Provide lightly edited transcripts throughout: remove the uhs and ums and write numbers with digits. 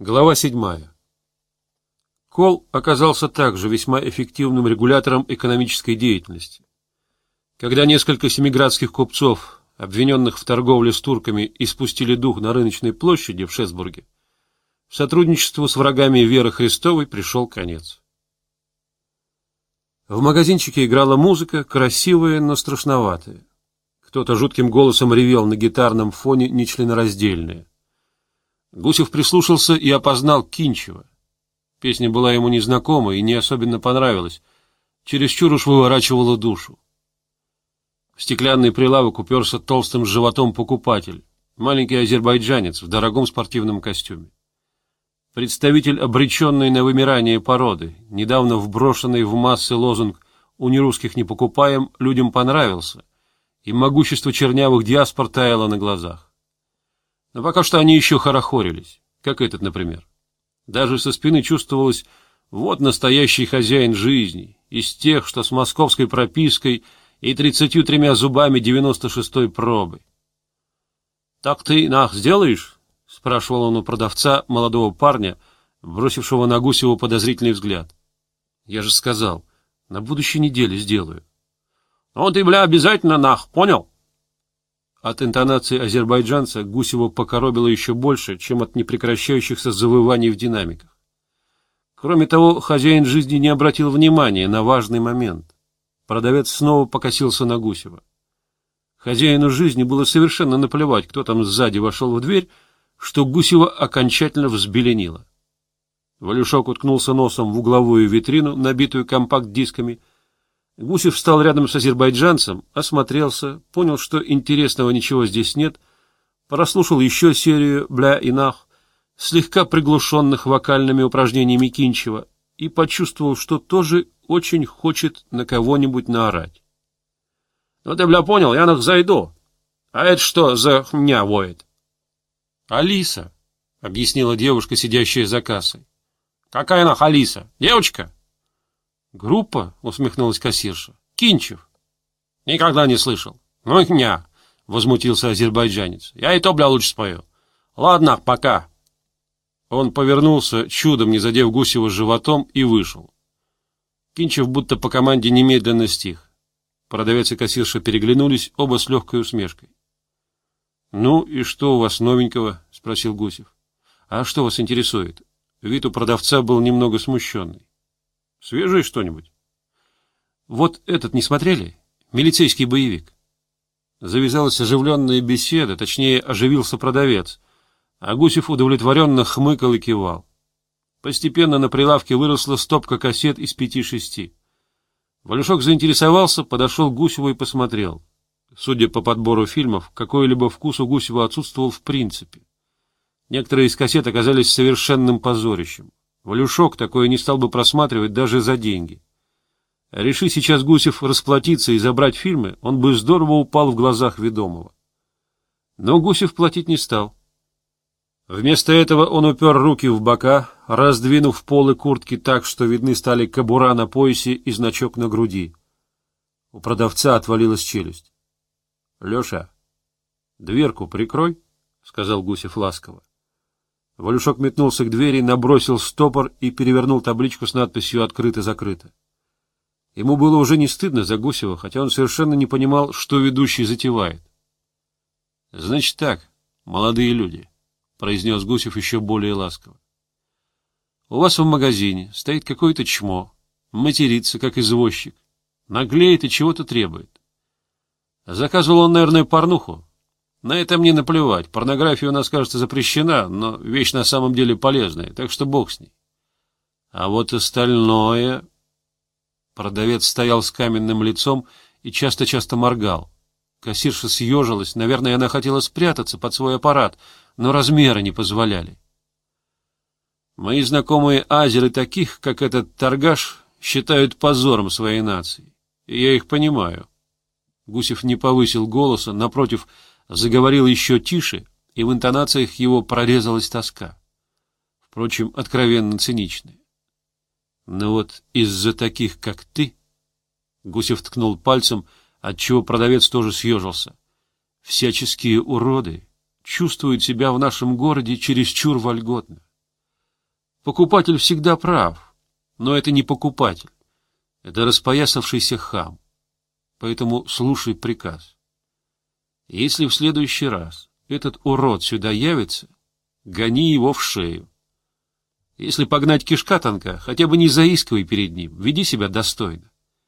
Глава 7. Кол оказался также весьма эффективным регулятором экономической деятельности. Когда несколько семиградских купцов, обвиненных в торговле с турками, испустили дух на рыночной площади в Шесбурге, сотрудничеству с врагами веры Христовой пришел конец. В магазинчике играла музыка, красивая, но страшноватая. Кто-то жутким голосом ревел на гитарном фоне нечленораздельное. Гусев прислушался и опознал Кинчева. Песня была ему незнакома и не особенно понравилась, чересчур уж выворачивала душу. В стеклянный прилавок уперся толстым животом покупатель, маленький азербайджанец в дорогом спортивном костюме. Представитель обреченной на вымирание породы, недавно вброшенный в массы лозунг «У нерусских не покупаем» людям понравился, и могущество чернявых диаспор таяло на глазах. Но пока что они еще хорохорились, как этот, например. Даже со спины чувствовалось, вот настоящий хозяин жизни, из тех, что с московской пропиской и 33 зубами 96-й пробы. — Так ты нах сделаешь? — спрашивал он у продавца, молодого парня, бросившего на Гусева подозрительный взгляд. — Я же сказал, на будущей неделе сделаю. — Ну ты, бля, обязательно нах, понял? От интонации азербайджанца Гусева покоробило еще больше, чем от непрекращающихся завываний в динамиках. Кроме того, хозяин жизни не обратил внимания на важный момент. Продавец снова покосился на Гусева. Хозяину жизни было совершенно наплевать, кто там сзади вошел в дверь, что Гусева окончательно взбеленило. Валюшок уткнулся носом в угловую витрину, набитую компакт-дисками. Гусев встал рядом с азербайджанцем, осмотрелся, понял, что интересного ничего здесь нет, прослушал еще серию «Бля и нах», слегка приглушенных вокальными упражнениями Кинчева, и почувствовал, что тоже очень хочет на кого-нибудь наорать. — Ну ты, бля, понял, я нах зайду. А это что за хня воет? — Алиса, — объяснила девушка, сидящая за кассой. — Какая нах Алиса? Девочка? — Группа, — усмехнулась кассирша. — Кинчев. — Никогда не слышал. — Ну, хня, — возмутился азербайджанец. — Я и то, бля, лучше спою. — Ладно, пока. Он повернулся, чудом не задев Гусева животом, и вышел. Кинчев будто по команде немедленно стих. Продавец и кассирша переглянулись, оба с легкой усмешкой. — Ну и что у вас новенького? — спросил Гусев. — А что вас интересует? Вид у продавца был немного смущенный. — Свежее что-нибудь? — Вот этот не смотрели? Милицейский боевик. Завязалась оживленная беседа, точнее, оживился продавец, а Гусев удовлетворенно хмыкал и кивал. Постепенно на прилавке выросла стопка кассет из 5-6. Валюшок заинтересовался, подошел к Гусеву и посмотрел. Судя по подбору фильмов, какой-либо вкус у Гусева отсутствовал в принципе. Некоторые из кассет оказались совершенным позорищем. Валюшок такое не стал бы просматривать даже за деньги. Реши сейчас Гусев расплатиться и забрать фильмы, он бы здорово упал в глазах ведомого. Но Гусев платить не стал. Вместо этого он упер руки в бока, раздвинув полы куртки так, что видны стали кобура на поясе и значок на груди. У продавца отвалилась челюсть. — Леша, дверку прикрой, — сказал Гусев ласково. Валюшок метнулся к двери, набросил стопор и перевернул табличку с надписью «Открыто-закрыто». Ему было уже не стыдно за Гусева, хотя он совершенно не понимал, что ведущий затевает. — Значит так, молодые люди, — произнес Гусев еще более ласково. — У вас в магазине стоит какое-то чмо, матерится, как извозчик, наглеет и чего-то требует. Заказывал он, наверное, порнуху. На это мне наплевать. Порнография у нас, кажется, запрещена, но вещь на самом деле полезная, так что бог с ней. А вот остальное... Продавец стоял с каменным лицом и часто-часто моргал. Кассирша съежилась, наверное, она хотела спрятаться под свой аппарат, но размеры не позволяли. Мои знакомые азеры таких, как этот торгаш, считают позором своей нации, и я их понимаю. Гусев не повысил голоса, напротив, заговорил еще тише, и в интонациях его прорезалась тоска. Впрочем, откровенно циничная. Но вот из-за таких, как ты... Гусев ткнул пальцем, отчего продавец тоже съежился. Всяческие уроды чувствуют себя в нашем городе чересчур вольготно. Покупатель всегда прав, но это не покупатель, это распоясавшийся хам. Поэтому слушай приказ. Если в следующий раз этот урод сюда явится, гони его в шею. Если погнать кишка тонка, хотя бы не заискивай перед ним, веди себя достойно.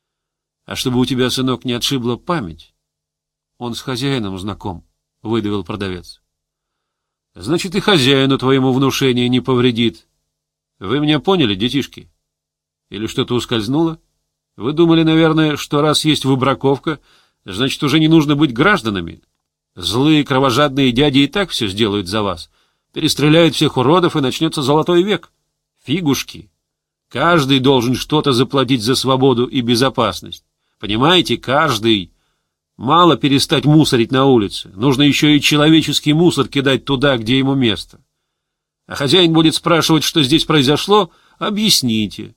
А чтобы у тебя, сынок, не отшибла память, он с хозяином знаком, — выдавил продавец. Значит, и хозяину твоему внушение не повредит. Вы меня поняли, детишки? Или что-то ускользнуло? Вы думали, наверное, что раз есть выбраковка, значит, уже не нужно быть гражданами? Злые кровожадные дяди и так все сделают за вас. Перестреляют всех уродов, и начнется золотой век. Фигушки. Каждый должен что-то заплатить за свободу и безопасность. Понимаете, каждый. Мало перестать мусорить на улице. Нужно еще и человеческий мусор кидать туда, где ему место. А хозяин будет спрашивать, что здесь произошло, объясните.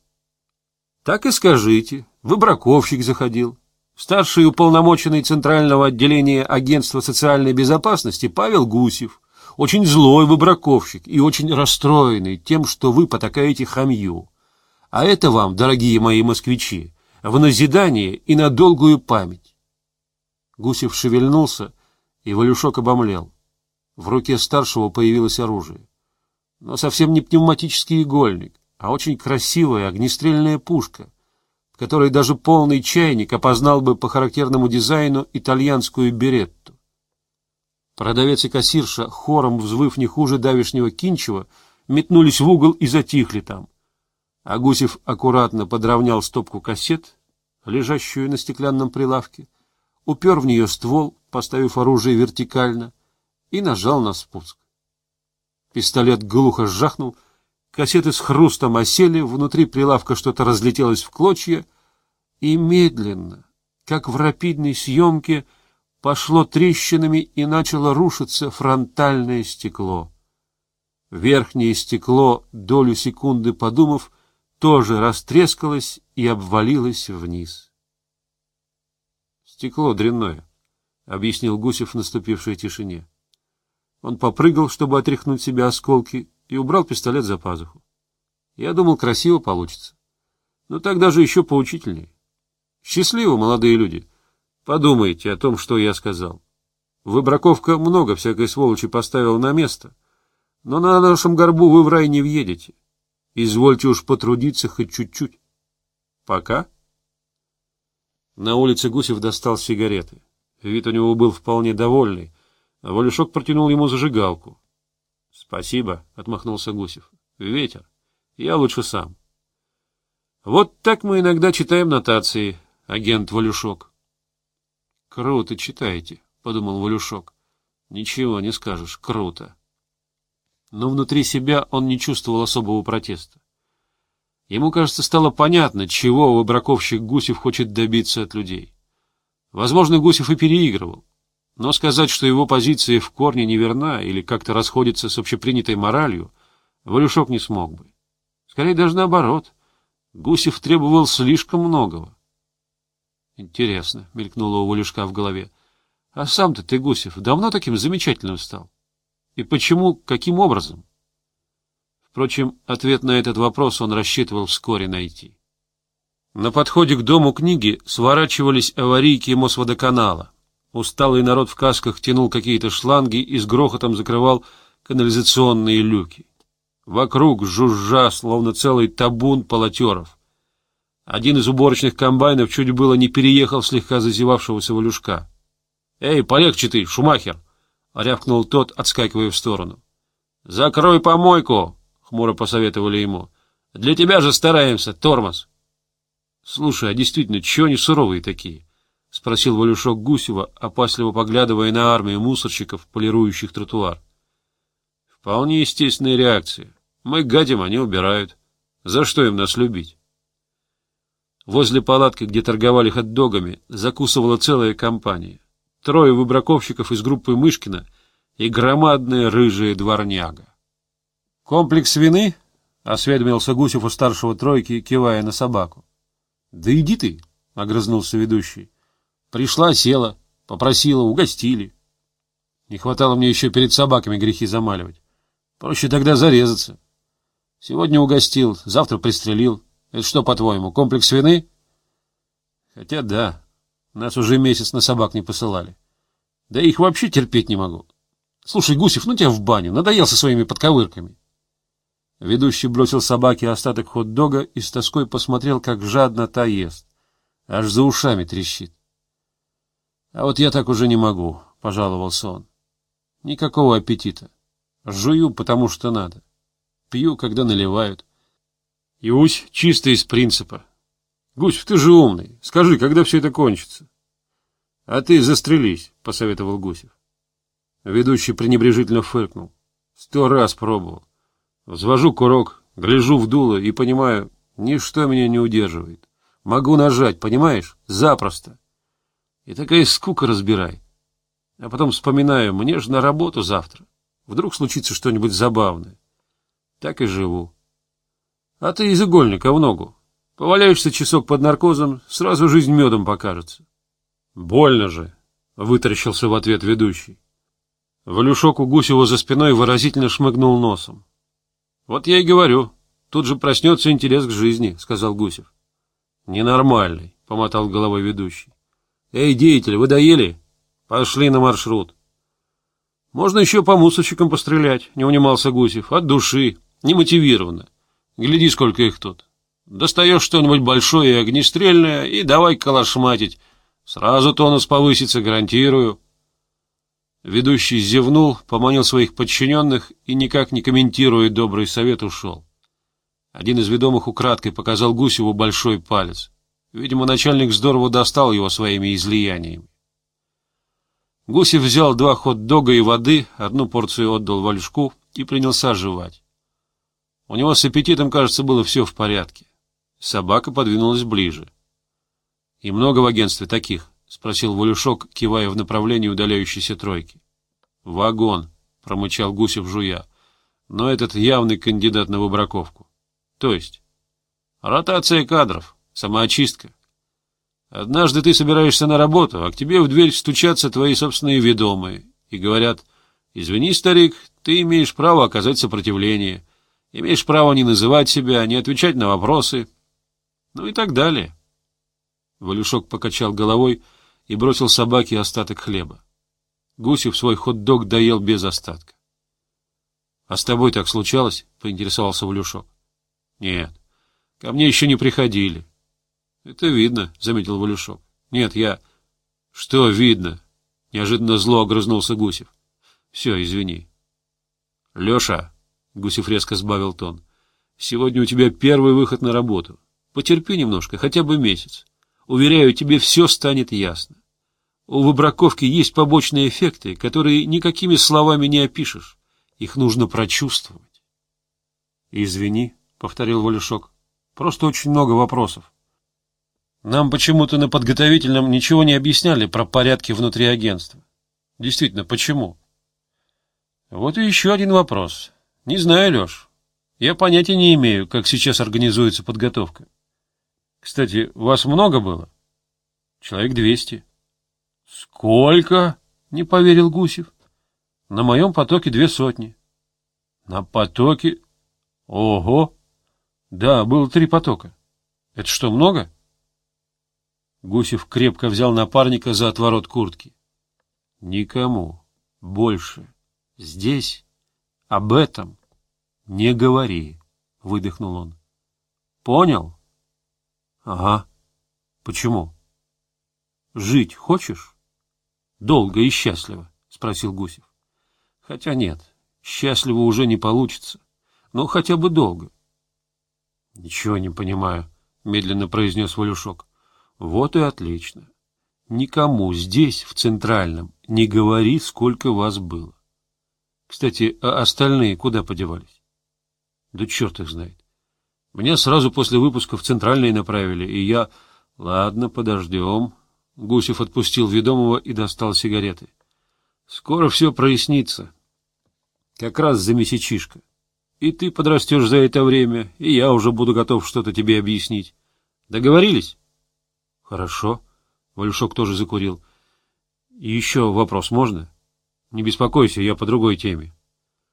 Так и скажите. Выбраковщик заходил. Старший уполномоченный Центрального отделения Агентства социальной безопасности Павел Гусев. Очень злой выбраковщик и очень расстроенный тем, что вы потакаете хамью. А это вам, дорогие мои москвичи, в назидание и на долгую память. Гусев шевельнулся, и Валюшок обомлел. В руке старшего появилось оружие. Но совсем не пневматический игольник, а очень красивая огнестрельная пушка, в которой даже полный чайник опознал бы по характерному дизайну итальянскую беретту. Продавец и кассирша, хором взвыв не хуже давешнего Кинчева, метнулись в угол и затихли там. А Гусев аккуратно подровнял стопку кассет, лежащую на стеклянном прилавке, упер в нее ствол, поставив оружие вертикально, и нажал на спуск. Пистолет глухо жахнул, кассеты с хрустом осели, внутри прилавка что-то разлетелось в клочья, и медленно, как в рапидной съемке, пошло трещинами и начало рушиться фронтальное стекло. Верхнее стекло, долю секунды подумав, тоже растрескалось и обвалилось вниз. «Стекло дрянное», — объяснил Гусев в наступившей тишине. Он попрыгал, чтобы отряхнуть себе осколки, и убрал пистолет за пазуху. Я думал, красиво получится. Но так даже еще поучительнее. Счастливо, молодые люди. Подумайте о том, что я сказал. Выбраковка много всякой сволочи поставила на место, но на нашем горбу вы в рай не въедете. Извольте уж потрудиться хоть чуть-чуть. Пока. На улице Гусев достал сигареты. Вид у него был вполне довольный, а Валюшок протянул ему зажигалку. — Спасибо, — отмахнулся Гусев. — Ветер. Я лучше сам. — Вот так мы иногда читаем нотации, агент Валюшок. — Круто читаете, — подумал Валюшок. — Ничего не скажешь, круто. Но внутри себя он не чувствовал особого протеста. Ему, кажется, стало понятно, чего выбраковщик Гусев хочет добиться от людей. Возможно, Гусев и переигрывал, но сказать, что его позиция в корне неверна или как-то расходится с общепринятой моралью, Валюшок не смог бы. Скорее даже наоборот, Гусев требовал слишком многого. Интересно, мелькнуло у Валюшка в голове, а сам-то ты, Гусев, давно таким замечательным стал? И почему, каким образом? Впрочем, ответ на этот вопрос он рассчитывал вскоре найти. На подходе к дому книги сворачивались аварийки Мосводоканала. Усталый народ в касках тянул какие-то шланги и с грохотом закрывал канализационные люки. Вокруг жужжа, словно целый табун полотеров. Один из уборочных комбайнов чуть было не переехал слегка зазевавшегося Валюшка. — Эй, полегче ты, Шумахер! — рявкнул тот, отскакивая в сторону. — Закрой помойку! — хмуро посоветовали ему. — Для тебя же стараемся, тормоз! — Слушай, а действительно, чего они суровые такие? — спросил Валюшок Гусева, опасливо поглядывая на армию мусорщиков, полирующих тротуар. — Вполне естественная реакция. Мы гадим, они убирают. За что им нас любить? Возле палатки, где торговали хот-догами, закусывала целая компания. 3 выбраковщиков из группы Мышкина и громадная рыжая дворняга. — Комплекс вины? — осведомился Гусев у старшего тройки, кивая на собаку. — Да иди ты, — огрызнулся ведущий. — Пришла, села, попросила, угостили. Не хватало мне еще перед собаками грехи замаливать. Проще тогда зарезаться. Сегодня угостил, завтра пристрелил. Это что, по-твоему, комплекс вины? Хотя да, нас уже месяц на собак не посылали. Да их вообще терпеть не могу. Слушай, Гусев, ну тебя в баню, надоел со своими подковырками. Ведущий бросил собаке остаток хот-дога и с тоской посмотрел, как жадно та ест. Аж за ушами трещит. — А вот я так уже не могу, — пожаловался он. — Никакого аппетита. Жую, потому что надо. Пью, когда наливают. Иусь чисто из принципа. Гусев, ты же умный. Скажи, когда все это кончится? — А ты застрелись, — посоветовал Гусев. Ведущий пренебрежительно фыркнул. 100 раз пробовал. Взвожу курок, гляжу в дуло и понимаю, ничто меня не удерживает. Могу нажать, понимаешь? Запросто. И такая скука разбирает. А потом вспоминаю, мне же на работу завтра. Вдруг случится что-нибудь забавное. Так и живу. А ты из игольника в ногу. Поваляешься часок под наркозом, сразу жизнь медом покажется. Больно же, вытаращился в ответ ведущий. Валюшок у Гусева за спиной выразительно шмыгнул носом. Вот я и говорю, тут же проснется интерес к жизни, сказал Гусев. Ненормальный, помотал головой ведущий. Эй, деятель, вы доели? Пошли на маршрут. Можно еще по мусорщикам пострелять, не унимался Гусев. От души, немотивированно. Гляди, сколько их тут. Достаешь что-нибудь большое и огнестрельное, и давай калашматить. Сразу тонус повысится, гарантирую. Ведущий зевнул, поманил своих подчиненных и, никак не комментируя добрый совет, ушел. Один из ведомых украдкой показал Гусеву большой палец. Видимо, начальник здорово достал его своими излияниями. Гусев взял 2 хот-дога и воды, 1 порцию отдал Валюшку и принялся жевать. У него с аппетитом, кажется, было все в порядке. Собака подвинулась ближе. — И много в агентстве таких? — спросил Валюшок, кивая в направлении удаляющейся тройки. — Вагон, — промычал Гусев, жуя. — Но этот явный кандидат на выбраковку. — То есть? — Ротация кадров, самоочистка. Однажды ты собираешься на работу, а к тебе в дверь стучатся твои собственные ведомые и говорят: «Извини, старик, ты имеешь право оказать сопротивление, имеешь право не называть себя, не отвечать на вопросы», ну и так далее. Валюшок покачал головой и бросил собаке остаток хлеба. Гусев свой хот-дог доел без остатка. — А с тобой так случалось? — поинтересовался Валюшок. — Нет, ко мне еще не приходили. — Это видно, — заметил Валюшок. — Нет, я... — Что видно? — неожиданно зло огрызнулся Гусев. — Все, извини. — Леша, — Гусев резко сбавил тон, — сегодня у тебя первый выход на работу. Потерпи немножко, хотя бы месяц. Уверяю, тебе все станет ясно. У выбраковки есть побочные эффекты, которые никакими словами не опишешь. Их нужно прочувствовать. — Извини, — повторил Валюшок, — просто очень много вопросов. Нам почему-то на подготовительном ничего не объясняли про порядки внутри агентства. Действительно, почему? Вот и еще один вопрос. Не знаю, Леш. Я понятия не имею, как сейчас организуется подготовка. Кстати, вас много было? Человек 200. Сколько? Не поверил Гусев. На моем потоке 200. На потоке? Ого! Да, было 3 потока. Это что, много? Гусев крепко взял напарника за отворот куртки. — Никому больше здесь об этом не говори, — выдохнул он. — Понял? — Ага. — Почему? — Жить хочешь? — Долго и счастливо, — спросил Гусев. — Хотя нет, счастливо уже не получится, но хотя бы долго. — Ничего не понимаю, — медленно произнес Валюшок. Вот и отлично. Никому здесь, в Центральном, не говори, сколько вас было. Кстати, а остальные куда подевались? Да черт их знает. Меня сразу после выпуска в Центральный направили, и я... Ладно, подождем. Гусев отпустил ведомого и достал сигареты. Скоро все прояснится. Как раз за месячишко. И ты подрастешь за это время, и я уже буду готов что-то тебе объяснить. Договорились? Хорошо. Валюшок тоже закурил. И еще вопрос можно? Не беспокойся, я по другой теме.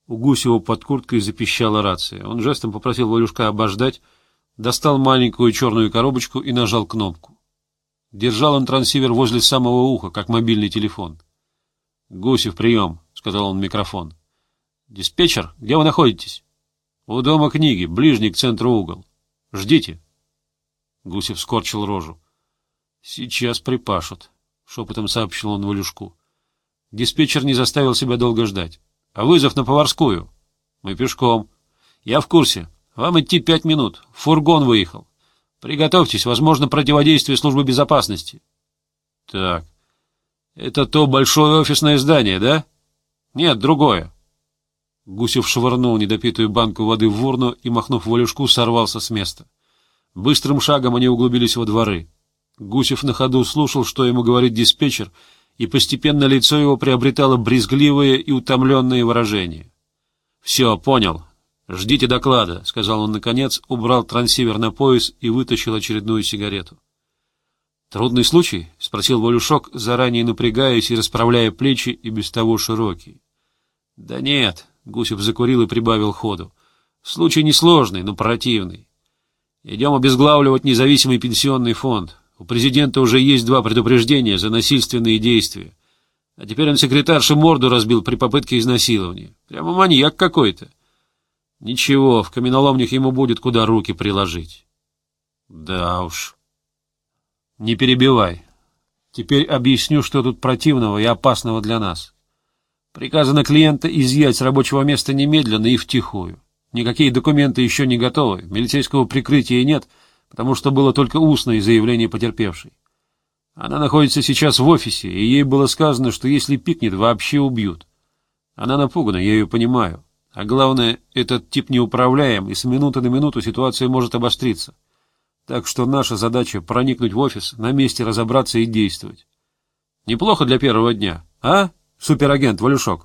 У Гусева под курткой запищала рация. Он жестом попросил Валюшка обождать, достал маленькую черную коробочку и нажал кнопку. Держал он трансивер возле самого уха, как мобильный телефон. — Гусев, прием, — сказал он в микрофон. — Диспетчер, где вы находитесь? — У дома книги, ближний к центру угол. — Ждите. Гусев скорчил рожу. — Сейчас припашут, — шепотом сообщил он Валюшку. Диспетчер не заставил себя долго ждать. — А вызов на Поварскую? — Мы пешком. — Я в курсе. Вам идти 5 минут. Фургон выехал. Приготовьтесь, возможно, противодействие службы безопасности. — Так, это то большое офисное здание, да? — Нет, другое. Гусев швырнул недопитую банку воды в урну и, махнув Валюшку, сорвался с места. Быстрым шагом они углубились во дворы. Гусев на ходу слушал, что ему говорит диспетчер, и постепенно лицо его приобретало брезгливое и утомленное выражение. — Все, понял. Ждите доклада, — сказал он наконец, убрал трансивер на пояс и вытащил очередную сигарету. — Трудный случай? — спросил Валюшок, заранее напрягаясь и расправляя плечи, и без того широкие. — Да нет, — Гусев закурил и прибавил ходу. — Случай несложный, но противный. Идем обезглавливать независимый пенсионный фонд. У президента уже есть 2 предупреждения за насильственные действия. А теперь он секретарше морду разбил при попытке изнасилования. Прямо маньяк какой-то. Ничего, в каменоломнях ему будет куда руки приложить. Да уж. Не перебивай. Теперь объясню, что тут противного и опасного для нас. Приказано клиента изъять с рабочего места немедленно и втихую. Никакие документы еще не готовы, милицейского прикрытия нет, потому что было только устное заявление потерпевшей. Она находится сейчас в офисе, и ей было сказано, что если пикнет, вообще убьют. Она напугана, я ее понимаю. А главное, этот тип неуправляем, и с минуты на минуту ситуация может обостриться. Так что наша задача — проникнуть в офис, на месте разобраться и действовать. Неплохо для первого дня, а, суперагент Валюшок?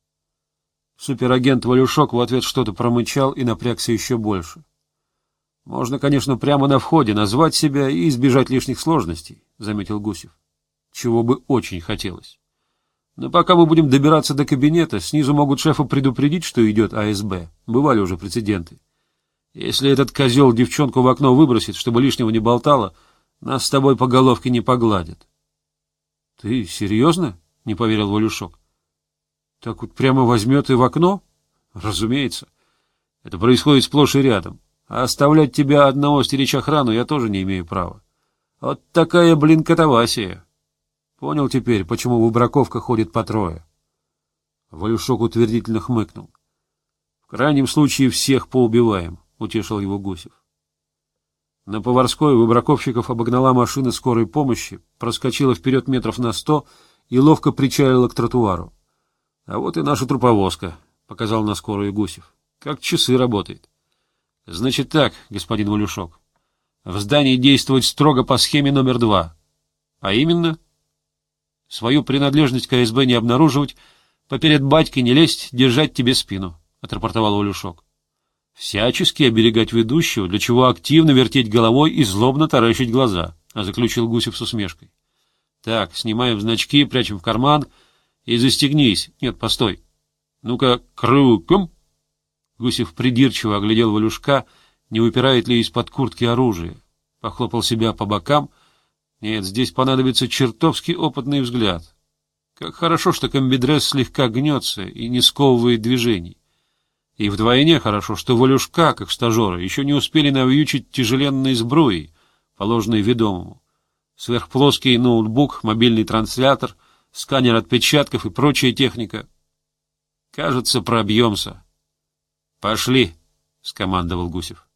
Суперагент Валюшок в ответ что-то промычал и напрягся еще больше. — Можно, конечно, прямо на входе назвать себя и избежать лишних сложностей, — заметил Гусев. — Чего бы очень хотелось. Но пока мы будем добираться до кабинета, снизу могут шефа предупредить, что идет АСБ. Бывали уже прецеденты. Если этот козел девчонку в окно выбросит, чтобы лишнего не болтало, нас с тобой по головке не погладят. — Ты серьезно? — не поверил Валюшок. — Так вот прямо возьмет и в окно? — Разумеется. Это происходит сплошь и рядом. А оставлять тебя одного стеречь охрану я тоже не имею права. Вот такая, блин, катавасия. Понял теперь, почему в браковках ходит по 3. Валюшок утвердительно хмыкнул. — В крайнем случае всех поубиваем, — утешил его Гусев. На Поварской выбраковщиков обогнала машина скорой помощи, проскочила вперед метров на 100 и ловко причалила к тротуару. — А вот и наша труповозка, — показал на скорую Гусев. — Как часы работает. — Значит так, господин Валюшок, в здании действовать строго по схеме номер 2. А именно, свою принадлежность к АСБ не обнаруживать, поперед батьки не лезть, держать тебе спину, — отрапортовал Валюшок. Всячески оберегать ведущего, для чего активно вертеть головой и злобно таращить глаза, — заключил Гусев с усмешкой. — Так, снимаем значки, прячем в карман и застегнись. Нет, постой. Ну-ка, крюком. Гусев придирчиво оглядел Валюшка, не выпирает ли из-под куртки оружие. Похлопал себя по бокам. Нет, здесь понадобится чертовски опытный взгляд. Как хорошо, что комбидресс слегка гнется и не сковывает движений. И вдвойне хорошо, что Валюшка, как стажера, еще не успели навьючить тяжеленной сбруей, положенной ведомому. Сверхплоский ноутбук, мобильный транслятор, сканер отпечатков и прочая техника. Кажется, пробьемся. — Пошли, — скомандовал Гусев.